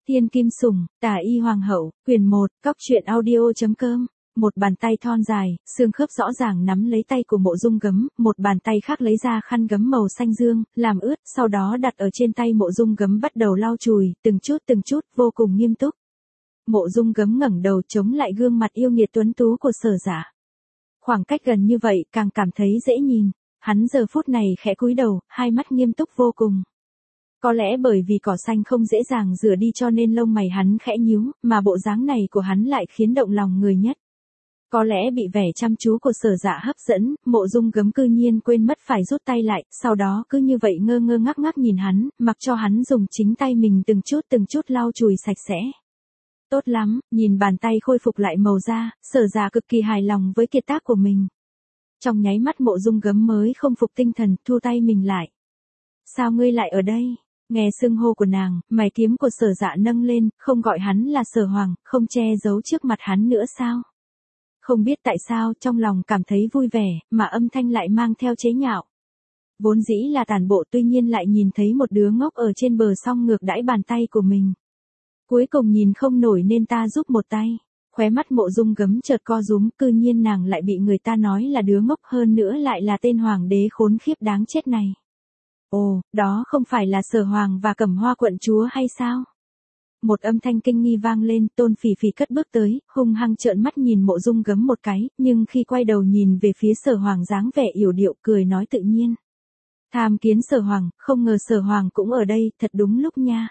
Thiên Kim Sủng, Tà Y Hoàng hậu, quyển 1, Cóc truyện audio.com. Một bàn tay thon dài, xương khớp rõ ràng nắm lấy tay của Mộ Dung Gấm, một bàn tay khác lấy ra khăn gấm màu xanh dương, làm ướt, sau đó đặt ở trên tay Mộ Dung Gấm bắt đầu lau chùi, từng chút, vô cùng nghiêm túc. Mộ Dung Gấm ngẩng đầu chống lại gương mặt yêu nghiệt tuấn tú của Sở Dạ. Khoảng cách gần như vậy càng cảm thấy dễ nhìn, hắn giờ phút này khẽ cúi đầu, hai mắt nghiêm túc vô cùng. Có lẽ bởi vì cỏ xanh không dễ dàng rửa đi cho nên lông mày hắn khẽ nhíu, mà bộ dáng này của hắn lại khiến động lòng người nhất. Có lẽ bị vẻ chăm chú của Sở Dạ hấp dẫn, Mộ Dung Gấm cư nhiên quên mất phải rút tay lại, sau đó cứ như vậy ngơ ngác nhìn hắn, mặc cho hắn dùng chính tay mình từng chút lau chùi sạch sẽ. Tốt lắm, nhìn bàn tay khôi phục lại màu da, Sở Dạ cực kỳ hài lòng với kiệt tác của mình. Trong nháy mắt Mộ Dung Gấm mới không phục tinh thần, thu tay mình lại. Sao ngươi lại ở đây? Nghe xưng hô của nàng, mày kiếm của Sở Dạ nâng lên, không gọi hắn là Sở Hoàng, không che giấu trước mặt hắn nữa sao? Không biết tại sao trong lòng cảm thấy vui vẻ, mà âm thanh lại mang theo chế nhạo. Vốn dĩ là tản bộ tuy nhiên lại nhìn thấy một đứa ngốc ở trên bờ song ngược đãi bàn tay của mình. Cuối cùng nhìn không nổi nên ta giúp một tay. Khóe mắt Mộ Dung Gấm chợt co rúm, cư nhiên nàng lại bị người ta nói là đứa ngốc, hơn nữa lại là tên hoàng đế khốn khiếp đáng chết này. Ồ, đó không phải là Sở Hoàng và Cẩm Hoa quận chúa hay sao? Một âm thanh kinh nghi vang lên, Tôn Phỉ Phỉ cất bước tới, hung hăng trợn mắt nhìn Mộ Dung Gấm một cái, nhưng khi quay đầu nhìn về phía Sở Hoàng dáng vẻ yểu điệu, cười nói tự nhiên. Tham kiến Sở Hoàng, không ngờ Sở Hoàng cũng ở đây, thật đúng lúc nha.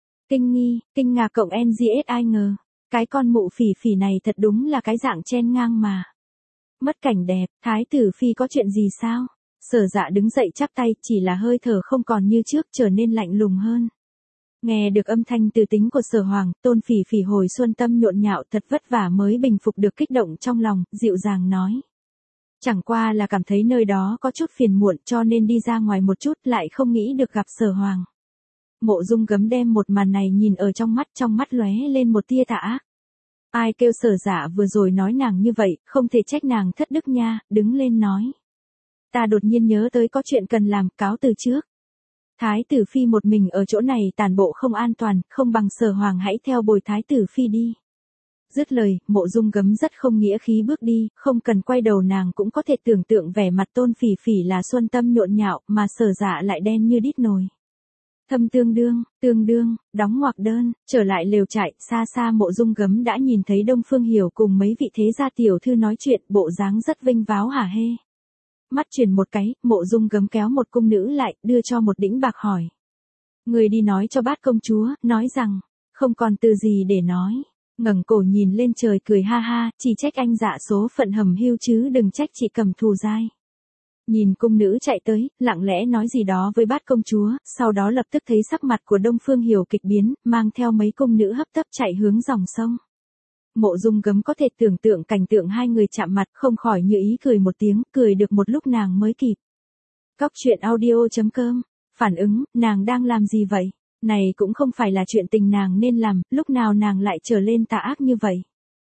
Kinh ngạc cộng NGS ai ngờ, cái con Mộ Phỉ Phỉ này thật đúng là cái dạng chen ngang mà. Mất cảnh đẹp, Thái tử Phi có chuyện gì sao? Sở Dạ đứng dậy chắp tay, chỉ là hơi thở không còn như trước, trở nên lạnh lùng hơn. Nghe được âm thanh từ tính của Sở Hoàng, Tôn Phỉ Phỉ hồi xuân tâm nhộn nhạo, thật vất vả mới bình phục được kích động trong lòng, dịu dàng nói. Chẳng qua là cảm thấy nơi đó có chút phiền muộn cho nên đi ra ngoài một chút, lại không nghĩ được gặp Sở Hoàng. Mộ Dung Gấm đem một màn này nhìn ở trong mắt lóe lên một tia tà ác. Ai kêu Sở Dạ vừa rồi nói nàng như vậy, không thể trách nàng thất đức nha, đứng lên nói. Ta đột nhiên nhớ tới có chuyện cần làm, cáo từ trước. Thái tử Phi một mình ở chỗ này tản bộ không an toàn, không bằng Sở Hoàng hãy theo bồi Thái tử Phi đi. Dứt lời, Mộ Dung Gấm rất không nghĩa khí bước đi, không cần quay đầu nàng cũng có thể tưởng tượng vẻ mặt Tôn Phỉ Phỉ là xuân tâm nhộn nhạo, mà Sở Dạ lại đen như đít nồi. Thâm tương đương, đóng ngoặc đơn, trở lại lều trại, xa Mộ Dung Gấm đã nhìn thấy Đông Phương Hiểu cùng mấy vị thế gia tiểu thư nói chuyện, bộ dáng rất vinh váo hả hê. Mắt chuyển một cái, Mộ Dung Gấm kéo một cung nữ lại, đưa cho một đĩnh bạc hỏi. Người đi nói cho bát công chúa, nói rằng, không còn từ gì để nói. Ngẩng cổ nhìn lên trời cười ha ha, chỉ trách anh dạ số phận hầm hưu chứ đừng trách chị cầm thù dai. Nhìn cung nữ chạy tới, lặng lẽ nói gì đó với bát công chúa, sau đó lập tức thấy sắc mặt của Đông Phương Hiểu kịch biến, mang theo mấy cung nữ hấp tấp chạy hướng dòng sông. Mộ Dung Gấm có thể tưởng tượng cảnh tượng hai người chạm mặt, không khỏi như ý cười một tiếng, cười được một lúc nàng mới kịp. Cóc truyện audio.com, phản ứng, nàng đang làm gì vậy? Này cũng không phải là chuyện tình nàng nên làm, lúc nào nàng lại trở lên tà ác như vậy?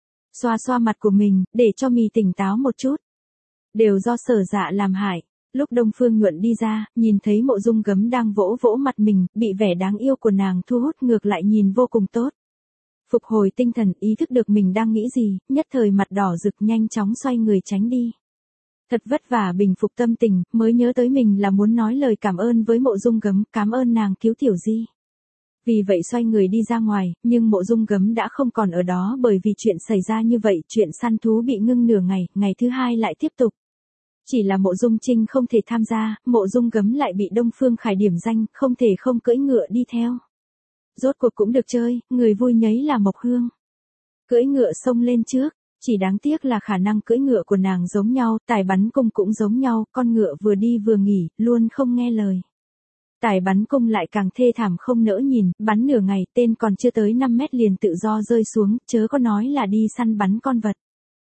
Xoa mặt của mình, để cho mì tỉnh táo một chút. Đều do Sở Dạ làm hại. Lúc Đông Phương Nhuận đi ra, nhìn thấy Mộ Dung Gấm đang vỗ mặt mình, bị vẻ đáng yêu của nàng thu hút ngược lại nhìn vô cùng tốt. Phục hồi tinh thần, ý thức được mình đang nghĩ gì, nhất thời mặt đỏ rực nhanh chóng xoay người tránh đi. Thật vất vả bình phục tâm tình, mới nhớ tới mình là muốn nói lời cảm ơn với Mộ Dung Gấm, cảm ơn nàng cứu Tiểu Di. Vì vậy xoay người đi ra ngoài, nhưng Mộ Dung Gấm đã không còn ở đó bởi vì chuyện xảy ra như vậy, chuyện săn thú bị ngưng nửa ngày, ngày thứ hai lại tiếp tục. Chỉ là Mộ Dung Trinh không thể tham gia, Mộ Dung Gấm lại bị Đông Phương Khải điểm danh, không thể không cưỡi ngựa đi theo. Rốt cuộc cũng được chơi, người vui nhấy là Mộc Hương. Cưỡi ngựa xông lên trước, chỉ đáng tiếc là khả năng cưỡi ngựa của nàng giống nhau, tài bắn cung cũng giống nhau, con ngựa vừa đi vừa nghỉ, luôn không nghe lời. Tài bắn cung lại càng thê thảm không nỡ nhìn, bắn nửa ngày, tên còn chưa tới 5 mét liền tự do rơi xuống, chớ có nói là đi săn bắn con vật.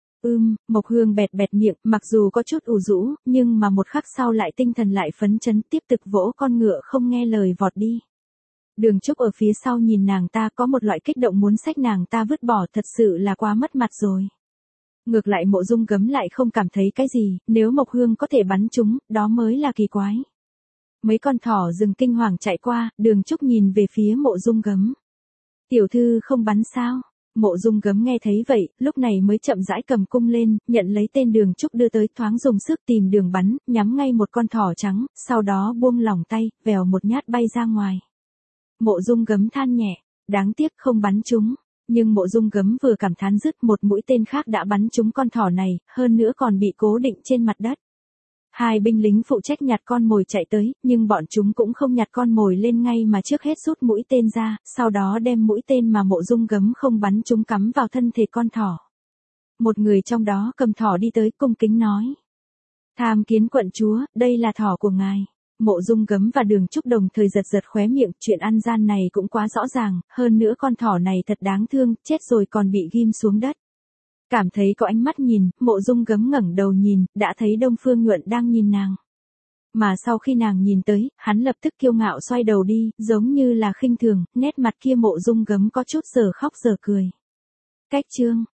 Mộc Hương bẹt miệng, mặc dù có chút ủ rũ, nhưng mà một khắc sau lại tinh thần lại phấn chấn, tiếp tục vỗ con ngựa không nghe lời vọt đi. Đường Trúc ở phía sau nhìn nàng ta có một loại kích động muốn xách nàng ta vứt bỏ, thật sự là quá mất mặt rồi. Ngược lại Mộ Dung Gấm lại không cảm thấy cái gì, nếu Mộc Hương có thể bắn chúng, đó mới là kỳ quái. Mấy con thỏ rừng kinh hoàng chạy qua, Đường Trúc nhìn về phía Mộ Dung Gấm. Tiểu thư không bắn sao? Mộ Dung Gấm nghe thấy vậy, lúc này mới chậm rãi cầm cung lên, nhận lấy tên Đường Trúc đưa tới, thoáng dùng sức tìm đường bắn, nhắm ngay một con thỏ trắng, sau đó buông lỏng tay, vèo một nhát bay ra ngoài. Mộ Dung Gấm than nhẹ, đáng tiếc không bắn trúng. Nhưng Mộ Dung Gấm vừa cảm thán dứt, một mũi tên khác đã bắn trúng con thỏ này, hơn nữa còn bị cố định trên mặt đất. Hai binh lính phụ trách nhặt con mồi chạy tới, nhưng bọn chúng cũng không nhặt con mồi lên ngay mà trước hết rút mũi tên ra, sau đó đem mũi tên mà Mộ Dung Gấm không bắn trúng cắm vào thân thể con thỏ. Một người trong đó cầm thỏ đi tới cung kính nói. Tham kiến quận chúa, đây là thỏ của ngài. Mộ Dung Gấm và Đường Trúc đồng thời giật giật khóe miệng, chuyện ăn gian này cũng quá rõ ràng, hơn nữa con thỏ này thật đáng thương, chết rồi còn bị ghim xuống đất. Cảm thấy có ánh mắt nhìn, Mộ Dung Gấm ngẩng đầu nhìn, đã thấy Đông Phương Nhuận đang nhìn nàng. Mà sau khi nàng nhìn tới, hắn lập tức kiêu ngạo xoay đầu đi, giống như là khinh thường, nét mặt kia Mộ Dung Gấm có chút giờ khóc giờ cười. Cách chương